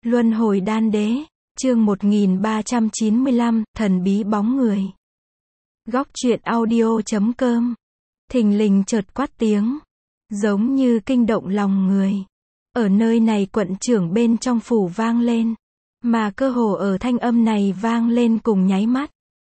Luân hồi đan đế, chương 1395, thần bí bóng người. Góc truyện audio.com. Thình lình chợt quát tiếng, giống như kinh động lòng người. Ở nơi này quận trưởng bên trong phủ vang lên, mà cơ hồ ở thanh âm này vang lên cùng nháy mắt.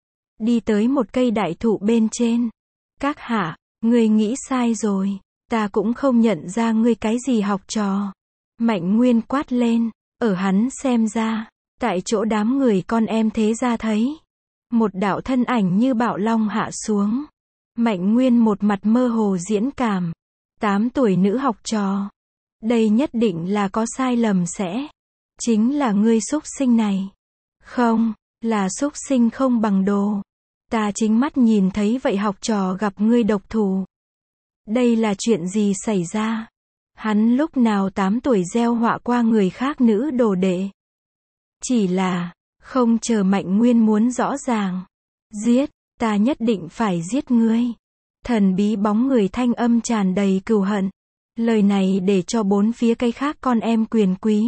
Đi tới một cây đại thụ bên trên. Các hạ, ngươi nghĩ sai rồi, ta cũng không nhận ra ngươi cái gì học trò. Mạnh Nguyên quát lên, ở hắn xem ra, tại chỗ đám người con em thế gia thấy. Một đạo thân ảnh như bạo long hạ xuống. Mạnh Nguyên một mặt mơ hồ diễn cảm. 8 tuổi nữ học trò. Đây nhất định là có sai lầm sẽ. Chính là ngươi xúc sinh này. Không, là xúc sinh không bằng đồ. Ta chính mắt nhìn thấy vậy học trò gặp ngươi độc thủ. Đây là chuyện gì xảy ra? Hắn lúc nào 8 tuổi gieo họa qua người khác nữ đồ đệ? Chỉ là, không chờ Mạnh Nguyên muốn rõ ràng. Giết, ta nhất định phải giết ngươi. Thần bí bóng người thanh âm tràn đầy cừu hận. Lời này để cho bốn phía cây khác con em quyền quý.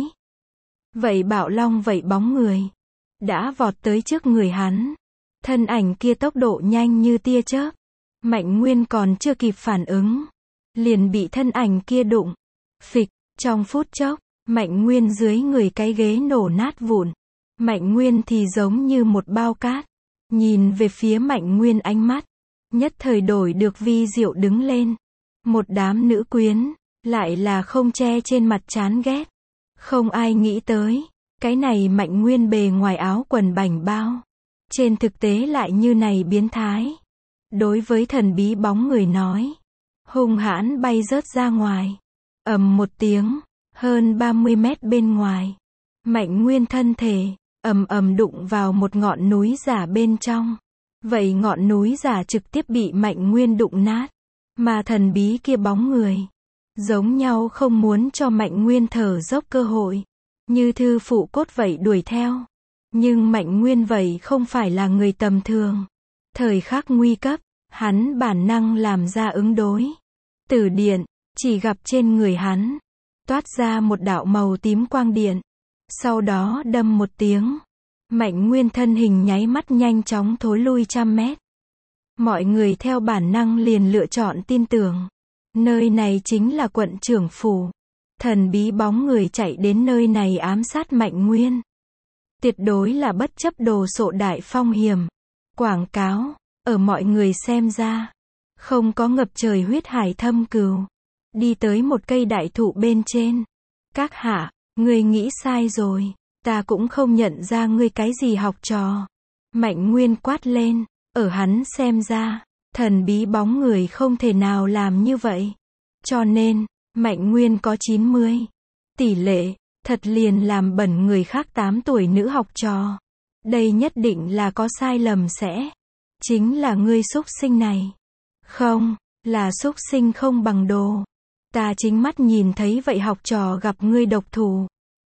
Vậy bạo long vậy bóng người. Đã vọt tới trước người hắn. Thân ảnh kia tốc độ nhanh như tia chớp. Mạnh Nguyên còn chưa kịp phản ứng. Liền bị thân ảnh kia đụng. Phịch, trong phút chốc, Mạnh Nguyên dưới người cái ghế nổ nát vụn. Mạnh Nguyên thì giống như một bao cát. Nhìn về phía Mạnh Nguyên ánh mắt. Nhất thời đổi được vi diệu đứng lên. Một đám nữ quyến, lại là không che trên mặt chán ghét. Không ai nghĩ tới. Cái này Mạnh Nguyên bề ngoài áo quần bảnh bao. Trên thực tế lại như này biến thái. Đối với thần bí bóng người nói. Hung hãn bay rớt ra ngoài. Ầm một tiếng. Hơn 30 mét bên ngoài. Mạnh Nguyên thân thể. Ầm ầm đụng vào một ngọn núi giả bên trong. Vậy ngọn núi giả trực tiếp bị Mạnh Nguyên đụng nát. Mà thần bí kia bóng người. Giống nhau không muốn cho Mạnh Nguyên thở dốc cơ hội. Như thư phụ cốt vậy đuổi theo. Nhưng Mạnh Nguyên vậy không phải là người tầm thường. Thời khắc nguy cấp, hắn bản năng làm ra ứng đối. Tử điện, chỉ gặp trên người hắn. Toát ra một đạo màu tím quang điện. Sau đó đâm một tiếng. Mạnh Nguyên thân hình nháy mắt nhanh chóng thối lui 100 mét. Mọi người theo bản năng liền lựa chọn tin tưởng. Nơi này chính là quận trưởng phủ. Thần bí bóng người chạy đến nơi này ám sát Mạnh Nguyên. Tuyệt đối là bất chấp đồ sộ đại phong hiểm. Quảng cáo, ở mọi người xem ra. Không có ngập trời huyết hải thâm cừu. Đi tới một cây đại thụ bên trên. Các hạ, ngươi nghĩ sai rồi. Ta cũng không nhận ra ngươi cái gì học trò. Mạnh Nguyên quát lên. Ở hắn xem ra, thần bí bóng người không thể nào làm như vậy. Cho nên, Mạnh Nguyên có 90. Tỷ lệ, thật liền làm bẩn người khác 8 tuổi nữ học trò. Đây nhất định là có sai lầm sẽ. Chính là ngươi xúc sinh này. Không, là xúc sinh không bằng đồ. Ta chính mắt nhìn thấy vậy học trò gặp ngươi độc thủ.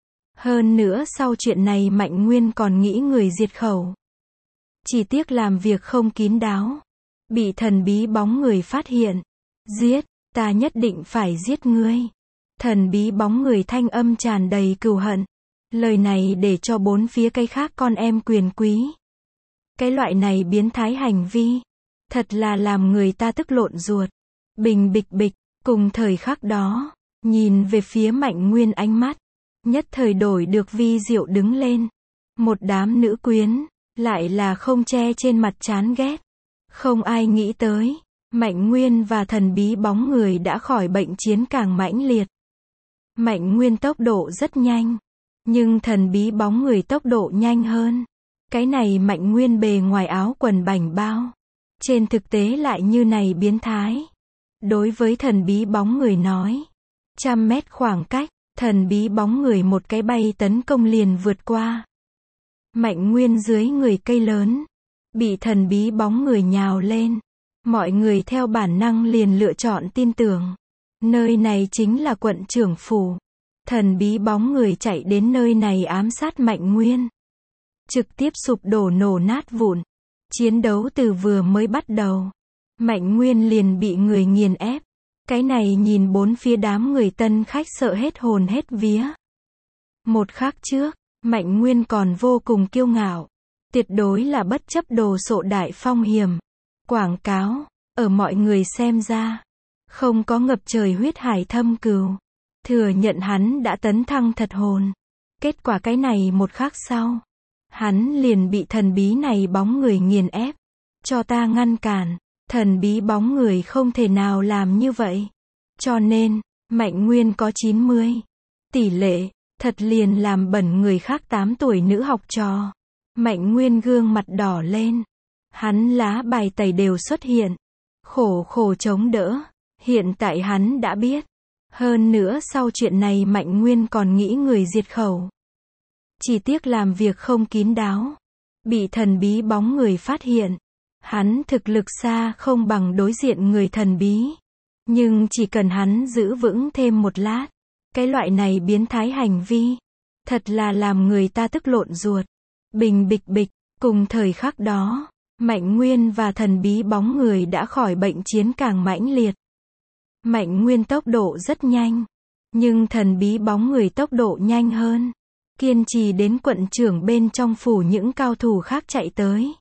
Hơn nữa sau chuyện này Mạnh Nguyên còn nghĩ người diệt khẩu. Chỉ tiếc làm việc không kín đáo. Bị thần bí bóng người phát hiện. Giết, ta nhất định phải giết ngươi. Thần bí bóng người thanh âm tràn đầy cừu hận. Lời này để cho bốn phía cây khác con em quyền quý. Cái loại này biến thái hành vi. Thật là làm người ta tức lộn ruột. Bình bịch bịch, cùng thời khắc đó. Nhìn về phía Mạnh Nguyên ánh mắt. Nhất thời đổi được vi diệu đứng lên. Một đám nữ quyến. Lại là không che trên mặt chán ghét. Không ai nghĩ tới. Mạnh Nguyên và thần bí bóng người đã khỏi bệnh chiến càng mãnh liệt. Mạnh Nguyên tốc độ rất nhanh. Nhưng thần bí bóng người tốc độ nhanh hơn. Cái này Mạnh Nguyên bề ngoài áo quần bảnh bao. Trên thực tế lại như này biến thái. Đối với thần bí bóng người nói. 100 mét khoảng cách. Thần bí bóng người một cái bay tấn công liền vượt qua. Mạnh Nguyên dưới người cây lớn. Bị thần bí bóng người nhào lên. Mọi người theo bản năng liền lựa chọn tin tưởng. Nơi này chính là quận trưởng phủ. Thần bí bóng người chạy đến nơi này ám sát Mạnh Nguyên. Trực tiếp sụp đổ nổ nát vụn. Chiến đấu từ vừa mới bắt đầu. Mạnh Nguyên liền bị người nghiền ép. Cái này nhìn bốn phía đám người tân khách sợ hết hồn hết vía. Một khắc trước, Mạnh Nguyên còn vô cùng kiêu ngạo. Tuyệt đối là bất chấp đồ sộ đại phong hiểm. Quảng cáo, ở mọi người xem ra. Không có ngập trời huyết hải thâm cừu. Thừa nhận hắn đã tấn thăng thật hồn. Kết quả cái này một khắc sau. Hắn liền bị thần bí này bóng người nghiền ép. Cho ta ngăn cản. Thần bí bóng người không thể nào làm như vậy. Cho nên, Mạnh Nguyên có 90. Tỷ lệ, thật liền làm bẩn người khác 8 tuổi nữ học trò. Mạnh Nguyên gương mặt đỏ lên. Hắn lá bài tẩy đều xuất hiện. Khổ chống đỡ. Hiện tại hắn đã biết. Hơn nữa sau chuyện này Mạnh Nguyên còn nghĩ người diệt khẩu. Chỉ tiếc làm việc không kín đáo. Bị thần bí bóng người phát hiện. Hắn thực lực xa không bằng đối diện người thần bí. Nhưng chỉ cần hắn giữ vững thêm một lát. Cái loại này biến thái hành vi. Thật là làm người ta tức lộn ruột. Bình bịch bịch, cùng thời khắc đó. Mạnh Nguyên và thần bí bóng người đã khỏi bệnh chiến càng mãnh liệt. Mạnh Nguyên tốc độ rất nhanh. Nhưng thần bí bóng người tốc độ nhanh hơn. Kiên trì đến quận trưởng bên trong phủ những cao thủ khác chạy tới.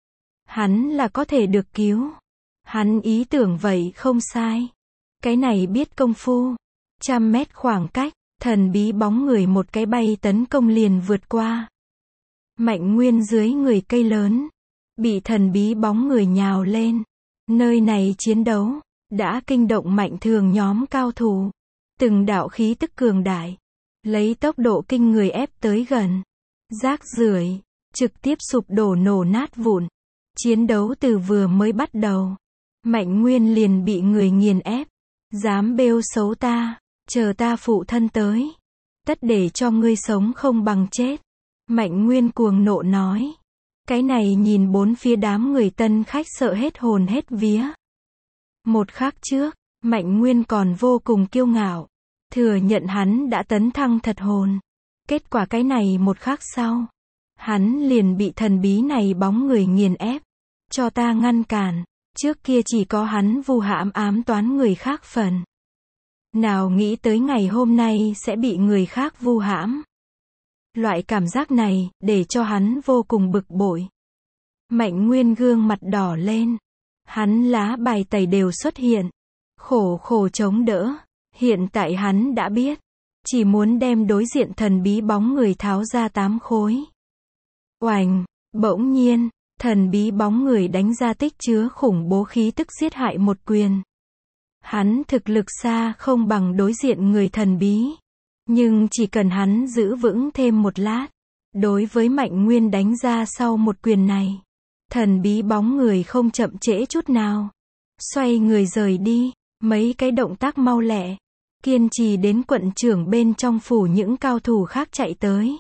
Hắn là có thể được cứu. Hắn ý tưởng vậy không sai. Cái này biết công phu. 100 mét khoảng cách, thần bí bóng người một cái bay tấn công liền vượt qua. Mạnh Nguyên dưới người cây lớn. Bị thần bí bóng người nhào lên. Nơi này chiến đấu. Đã kinh động Mạnh Thường nhóm cao thủ. Từng đạo khí tức cường đại. Lấy tốc độ kinh người ép tới gần. Rác rưởi, trực tiếp sụp đổ nổ nát vụn. Chiến đấu từ vừa mới bắt đầu. Mạnh Nguyên liền bị người nghiền ép. Dám bêu xấu ta. Chờ ta phụ thân tới. Tất để cho ngươi sống không bằng chết. Mạnh Nguyên cuồng nộ nói. Cái này nhìn bốn phía đám người tân khách sợ hết hồn hết vía. Một khắc trước, Mạnh Nguyên còn vô cùng kiêu ngạo. Thừa nhận hắn đã tấn thăng thật hồn. Kết quả cái này một khắc sau. Hắn liền bị thần bí này bóng người nghiền ép. Cho ta ngăn cản. Trước kia chỉ có hắn vu hãm ám toán người khác phần. Nào nghĩ tới ngày hôm nay sẽ bị người khác vu hãm. Loại cảm giác này, để cho hắn vô cùng bực bội. Mạnh Nguyên gương mặt đỏ lên. Hắn lá bài tẩy đều xuất hiện. Khổ chống đỡ. Hiện tại hắn đã biết. Chỉ muốn đem đối diện thần bí bóng người tháo ra 8 khối. Oành, bỗng nhiên, thần bí bóng người đánh ra tích chứa khủng bố khí tức giết hại một quyền. Hắn thực lực xa không bằng đối diện người thần bí. Nhưng chỉ cần hắn giữ vững thêm một lát. Đối với Mạnh Nguyên đánh ra sau một quyền này. Thần bí bóng người không chậm trễ chút nào. Xoay người rời đi. Mấy cái động tác mau lẹ. Kiên trì đến quận trưởng bên trong phủ những cao thủ khác chạy tới.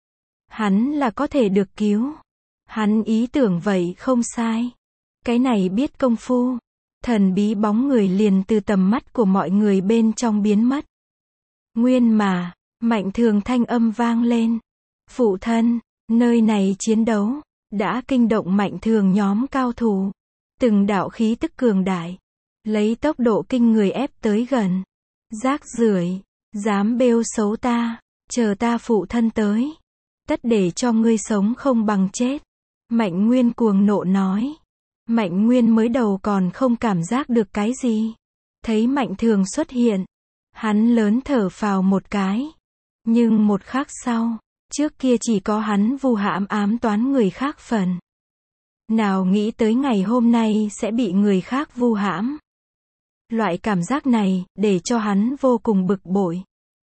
Hắn là có thể được cứu. Hắn ý tưởng vậy không sai. Cái này biết công phu. Thần bí bóng người liền từ tầm mắt của mọi người bên trong biến mất. Nguyên mà, Mạnh Thường thanh âm vang lên. Phụ thân, nơi này chiến đấu. Đã kinh động Mạnh Thường nhóm cao thủ. Từng đạo khí tức cường đại. Lấy tốc độ kinh người ép tới gần. Rác rưởi, dám bêu xấu ta. Chờ ta phụ thân tới. Tất để cho ngươi sống không bằng chết. Mạnh Nguyên cuồng nộ nói. Mạnh Nguyên mới đầu còn không cảm giác được cái gì. Thấy Mạnh Thường xuất hiện. Hắn lớn thở phào một cái. Nhưng một khắc sau. Trước kia chỉ có hắn vu hãm ám toán người khác phần. Nào nghĩ tới ngày hôm nay sẽ bị người khác vu hãm. Loại cảm giác này, để cho hắn vô cùng bực bội.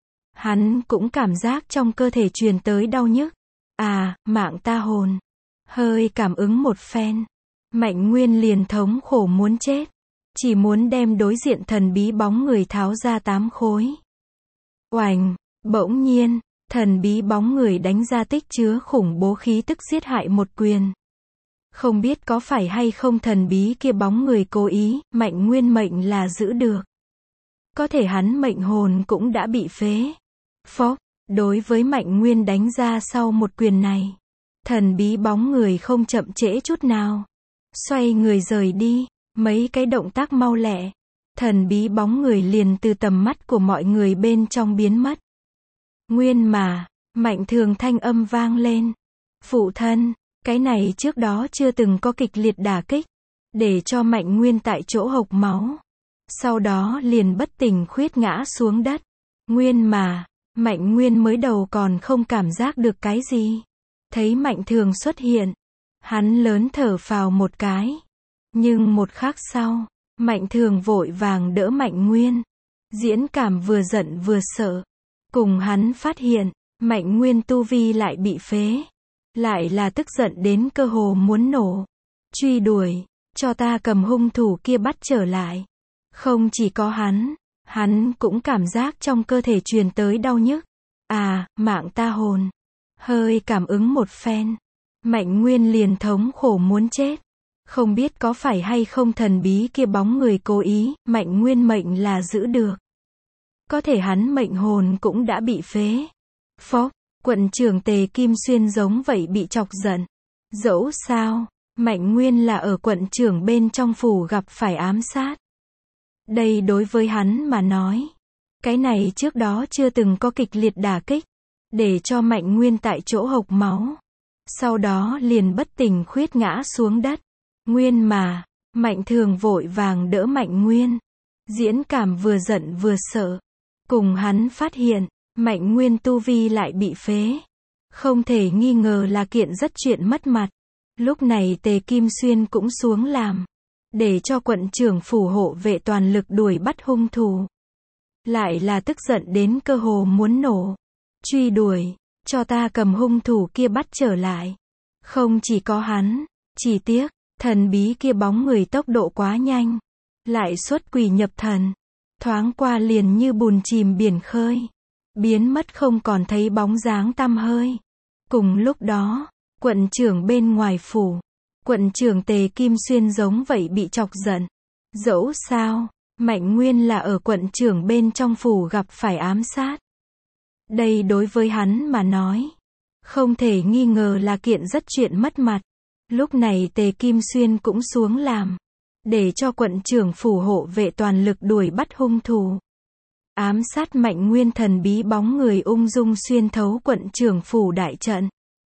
Hắn cũng cảm giác trong cơ thể truyền tới đau nhức. Mạng ta hồn. Hơi cảm ứng một phen. Mạnh Nguyên liền thống khổ muốn chết. Chỉ muốn đem đối diện thần bí bóng người tháo ra 8 khối. Oành, bỗng nhiên, thần bí bóng người đánh ra tích chứa khủng bố khí tức giết hại một quyền. Không biết có phải hay không thần bí kia bóng người cố ý, Mạnh Nguyên mệnh là giữ được. Có thể hắn mệnh hồn cũng đã bị phế. Phốc, đối với Mạnh Nguyên đánh ra sau một quyền này. Thần bí bóng người không chậm trễ chút nào. Xoay người rời đi, mấy cái động tác mau lẹ. Thần bí bóng người liền từ tầm mắt của mọi người bên trong biến mất. Nguyên mà, Mạnh Thường thanh âm vang lên. Phụ thân, cái này trước đó chưa từng có kịch liệt đả kích, để cho Mạnh Nguyên tại chỗ hộc máu. Sau đó liền bất tỉnh khuyết ngã xuống đất. Nguyên mà, Mạnh Nguyên mới đầu còn không cảm giác được cái gì. Thấy Mạnh Thường xuất hiện, hắn lớn thở phào một cái. Nhưng một khắc sau, Mạnh Thường vội vàng đỡ Mạnh Nguyên. Diễn cảm vừa giận vừa sợ. Cùng hắn phát hiện, Mạnh Nguyên tu vi lại bị phế. Lại là tức giận đến cơ hồ muốn nổ. Truy đuổi, cho ta cầm hung thủ kia bắt trở lại. Không chỉ có hắn cũng cảm giác trong cơ thể truyền tới đau nhức. À, mạng ta hồn. Hơi cảm ứng một phen. Mạnh Nguyên liền thống khổ muốn chết. Không biết có phải hay không thần bí kia bóng người cố ý, Mạnh Nguyên mệnh là giữ được. Có thể hắn mệnh hồn cũng đã bị phế. Phó, quận trưởng Tề Kim Xuyên giống vậy bị chọc giận. Dẫu sao, Mạnh Nguyên là ở quận trưởng bên trong phủ gặp phải ám sát. Đây đối với hắn mà nói, cái này trước đó chưa từng có kịch liệt đả kích, để cho Mạnh Nguyên tại chỗ hộc máu. Sau đó liền bất tỉnh khuyết ngã xuống đất. Nguyên mà, Mạnh Thường vội vàng đỡ Mạnh Nguyên. Diễn cảm vừa giận vừa sợ. Cùng hắn phát hiện, Mạnh Nguyên tu vi lại bị phế. Không thể nghi ngờ là kiện rất chuyện mất mặt. Lúc này Tề Kim Xuyên cũng xuống làm. Để cho quận trưởng phủ hộ vệ toàn lực đuổi bắt hung thủ. Lại là tức giận đến cơ hồ muốn nổ. Truy đuổi, cho ta cầm hung thủ kia bắt trở lại. Không chỉ có hắn, chỉ tiếc, thần bí kia bóng người tốc độ quá nhanh. Lại xuất quỷ nhập thần. Thoáng qua liền như bùn chìm biển khơi. Biến mất không còn thấy bóng dáng tăm hơi. Cùng lúc đó, quận trưởng bên ngoài phủ. Quận trưởng Tề Kim Xuyên giống vậy bị chọc giận. Dẫu sao, Mạnh Nguyên là ở quận trưởng bên trong phủ gặp phải ám sát. Đây đối với hắn mà nói, không thể nghi ngờ là kiện rất chuyện mất mặt. Lúc này Tề Kim Xuyên cũng xuống làm. Để cho quận trưởng phủ hộ vệ toàn lực đuổi bắt hung thủ. Ám sát Mạnh Nguyên thần bí bóng người ung dung xuyên thấu quận trưởng phủ đại trận.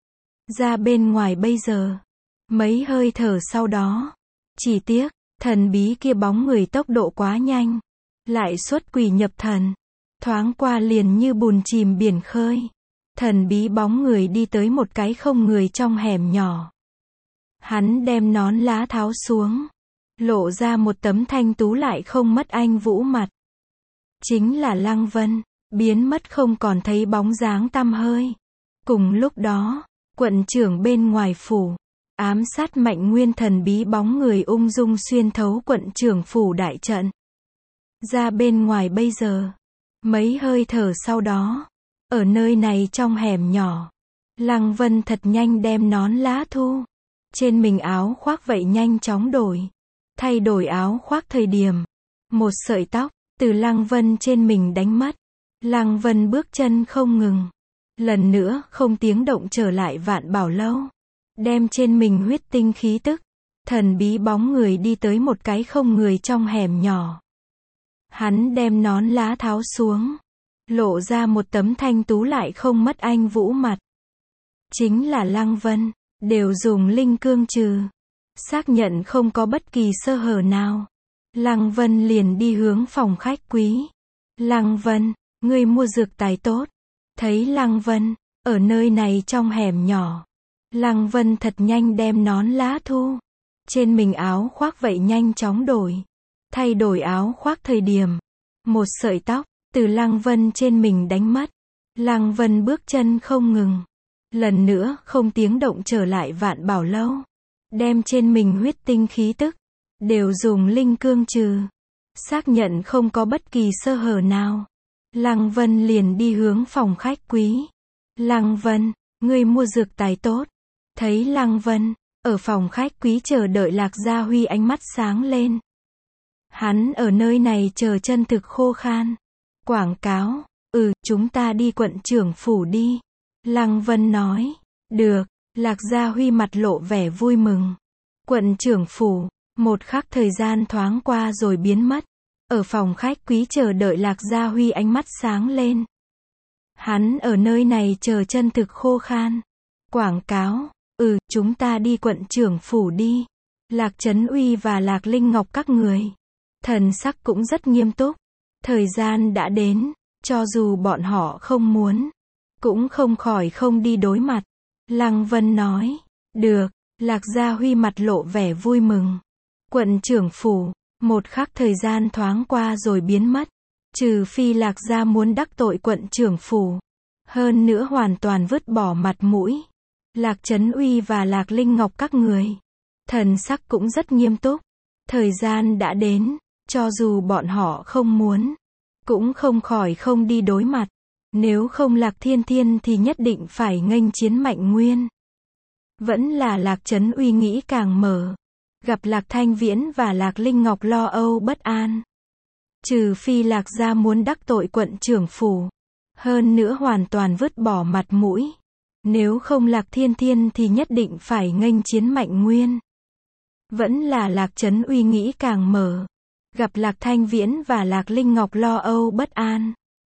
Ra bên ngoài bây giờ. Mấy hơi thở sau đó. Chỉ tiếc, thần bí kia bóng người tốc độ quá nhanh. Lại xuất quỷ nhập thần. Thoáng qua liền như bùn chìm biển khơi. Thần bí bóng người đi tới một cái không người trong hẻm nhỏ. Hắn đem nón lá tháo xuống. Lộ ra một tấm thanh tú lại không mất anh vũ mặt. Chính là Lăng Vân, biến mất không còn thấy bóng dáng tăm hơi. Cùng lúc đó, quận trưởng bên ngoài phủ, ám sát Mạnh Nguyên thần bí bóng người ung dung xuyên thấu quận trưởng phủ đại trận. Ra bên ngoài bây giờ, mấy hơi thở sau đó, ở nơi này trong hẻm nhỏ, Lăng Vân thật nhanh đem nón lá thu. Trên mình áo khoác vậy nhanh chóng đổi. Thay đổi áo khoác thời điểm, một sợi tóc từ Lăng Vân trên mình đánh mất. Lăng Vân bước chân không ngừng. Lần nữa không tiếng động trở lại Vạn Bảo Lâu. Đem trên mình huyết tinh khí tức. Thần bí bóng người đi tới một cái không người trong hẻm nhỏ. Hắn đem nón lá tháo xuống. Lộ ra một tấm thanh tú lại không mất anh vũ mặt. Chính là Lăng Vân. Đều dùng linh cương trừ. Xác nhận không có bất kỳ sơ hở nào. Lăng Vân liền đi hướng phòng khách quý. Lăng Vân, ngươi mua dược tài tốt. Thấy Lăng Vân, ở nơi này trong hẻm nhỏ. Lăng Vân thật nhanh đem nón lá thu. Trên mình áo khoác vậy nhanh chóng đổi. Thay đổi áo khoác thời điểm. Một sợi tóc, từ Lăng Vân trên mình đánh mất. Lăng Vân bước chân không ngừng. Lần nữa không tiếng động trở lại Vạn Bảo Lâu. Đem trên mình huyết tinh khí tức. Đều dùng linh cương trừ. Xác nhận không có bất kỳ sơ hở nào. Lăng Vân liền đi hướng phòng khách quý. Lăng Vân, ngươi mua dược tài tốt. Thấy Lăng Vân, ở phòng khách quý chờ đợi Lạc Gia Huy ánh mắt sáng lên. Hắn ở nơi này chờ chân thực khô khan. Quảng cáo, chúng ta đi quận trưởng phủ đi. Lăng Vân nói, được, Lạc Gia Huy mặt lộ vẻ vui mừng. Quận trưởng phủ, một khắc thời gian thoáng qua rồi biến mất. Ở phòng khách quý chờ đợi Lạc Gia Huy ánh mắt sáng lên. Hắn ở nơi này chờ chân thực khô khan. Quảng cáo, chúng ta đi quận trưởng phủ đi. Lạc Trấn Uy và Lạc Linh Ngọc các người. Thần sắc cũng rất nghiêm túc. Thời gian đã đến, cho dù bọn họ không muốn, cũng không khỏi không đi đối mặt. Lăng Vân nói, được, Lạc Gia Huy mặt lộ vẻ vui mừng. Quận trưởng phủ, một khắc thời gian thoáng qua rồi biến mất. Trừ phi Lạc Gia muốn đắc tội quận trưởng phủ. Hơn nữa hoàn toàn vứt bỏ mặt mũi. Lạc Trấn Uy và Lạc Linh Ngọc các người. Thần sắc cũng rất nghiêm túc. Thời gian đã đến, cho dù bọn họ không muốn, cũng không khỏi không đi đối mặt. Nếu không Lạc Thiên Thiên thì nhất định phải nghênh chiến Mạnh Nguyên. Vẫn là Lạc Trấn Uy nghĩ càng mở. Gặp Lạc Thanh Viễn và Lạc Linh Ngọc lo âu bất an. Trừ phi Lạc Gia muốn đắc tội quận trưởng phủ. Hơn nữa hoàn toàn vứt bỏ mặt mũi. Nếu không Lạc Thiên Thiên thì nhất định phải nghênh chiến Mạnh Nguyên. Vẫn là Lạc Trấn Uy nghĩ càng mở. Gặp Lạc Thanh Viễn và Lạc Linh Ngọc lo âu bất an.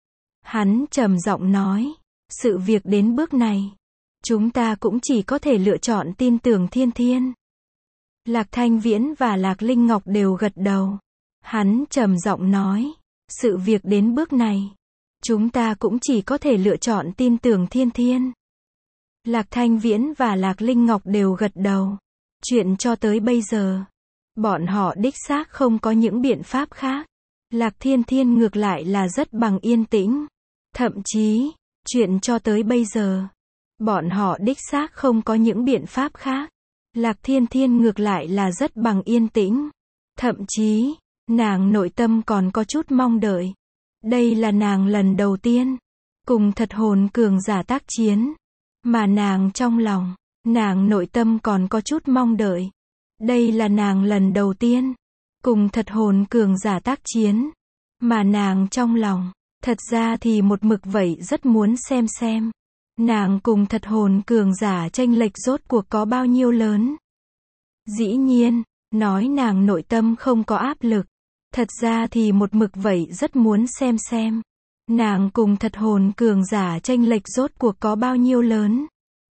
Hắn trầm giọng nói, sự việc đến bước này, chúng ta cũng chỉ có thể lựa chọn tin tưởng Thiên Thiên. Lạc Thanh Viễn và Lạc Linh Ngọc đều gật đầu. Hắn trầm giọng nói, sự việc đến bước này, chúng ta cũng chỉ có thể lựa chọn tin tưởng Thiên Thiên. Lạc Thanh Viễn và Lạc Linh Ngọc đều gật đầu. Chuyện cho tới bây giờ, bọn họ đích xác không có những biện pháp khác. Lạc Thiên Thiên ngược lại là rất bằng yên tĩnh. Thậm chí, chuyện cho tới bây giờ, bọn họ đích xác không có những biện pháp khác. Lạc Thiên Thiên ngược lại là rất bằng yên tĩnh. Thậm chí, nàng nội tâm còn có chút mong đợi. Đây là nàng lần đầu tiên cùng thật hồn cường giả tác chiến. Mà nàng trong lòng, nàng nội tâm còn có chút mong đợi. Đây là nàng lần đầu tiên cùng thật hồn cường giả tác chiến. Mà nàng trong lòng, thật ra thì một mực vậy rất muốn xem. Nàng cùng thật hồn cường giả chênh lệch rốt cuộc có bao nhiêu lớn. Dĩ nhiên, nói nàng nội tâm không có áp lực. Thật ra thì một mực vậy rất muốn xem. Nàng cùng thật hồn cường giả chênh lệch rốt cuộc có bao nhiêu lớn.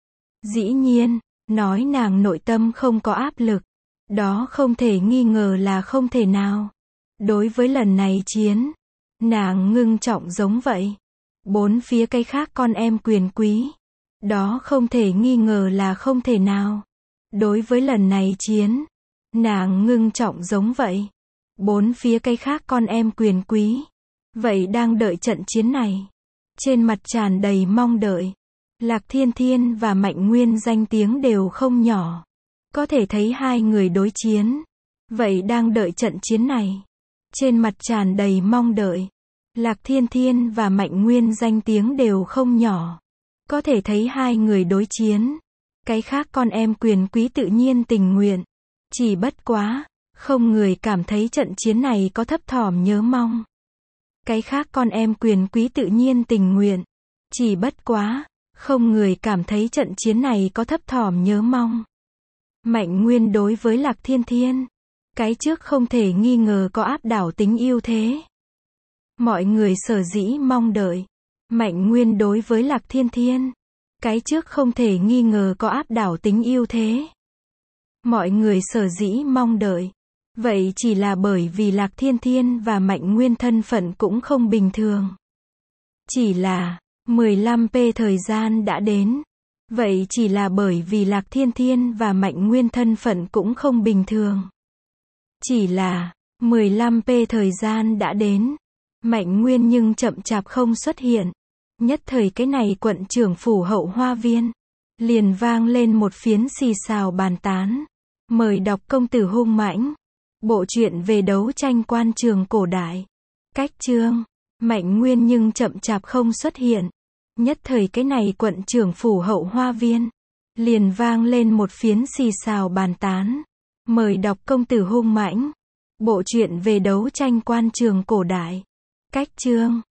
Dĩ nhiên, nói nàng nội tâm không có áp lực. Đó không thể nghi ngờ là không thể nào. Đối với lần này chiến, nàng ngưng trọng giống vậy. Bốn phía cái khác con em quyền quý. Đó không thể nghi ngờ là không thể nào. Đối với lần này chiến, nàng ngưng trọng giống vậy. Bốn phía cái khác con em quyền quý. Vậy đang đợi trận chiến này. Trên mặt tràn đầy mong đợi. Lạc Thiên Thiên và Mạnh Nguyên danh tiếng đều không nhỏ. Có thể thấy hai người đối chiến. Vậy đang đợi trận chiến này. Trên mặt tràn đầy mong đợi. Lạc Thiên Thiên và Mạnh Nguyên danh tiếng đều không nhỏ. Có thể thấy hai người đối chiến. Cái khác con em quyền quý tự nhiên tình nguyện. Chỉ bất quá, không người cảm thấy trận chiến này có thấp thỏm nhớ mong. Cái khác con em quyền quý tự nhiên tình nguyện. Chỉ bất quá, không người cảm thấy trận chiến này có thấp thỏm nhớ mong. Mạnh Nguyên đối với Lạc Thiên Thiên, cái trước không thể nghi ngờ có áp đảo tính ưu thế. Mọi người sở dĩ mong đợi. Mạnh Nguyên đối với Lạc Thiên Thiên, cái trước không thể nghi ngờ có áp đảo tính ưu thế. Mọi người sở dĩ mong đợi. Vậy chỉ là bởi vì Lạc Thiên Thiên và Mạnh Nguyên thân phận cũng không bình thường. Chỉ là 15p thời gian đã đến. Vậy chỉ là bởi vì Lạc Thiên Thiên và Mạnh Nguyên thân phận cũng không bình thường. Chỉ là 15p thời gian đã đến. Mạnh Nguyên nhưng chậm chạp không xuất hiện. Nhất thời cái này quận trưởng phủ Hậu Hoa Viên liền vang lên một phiến xì xào bàn tán. Mời đọc Công tử hung mãnh. Bộ truyện về đấu tranh quan trường cổ đại. Cách chương. Mạnh Nguyên nhưng chậm chạp không xuất hiện. Nhất thời cái này quận trưởng phủ Hậu Hoa Viên liền vang lên một phiến xì xào bàn tán. Mời đọc Công tử hung mãnh. Bộ truyện về đấu tranh quan trường cổ đại. Cách chương.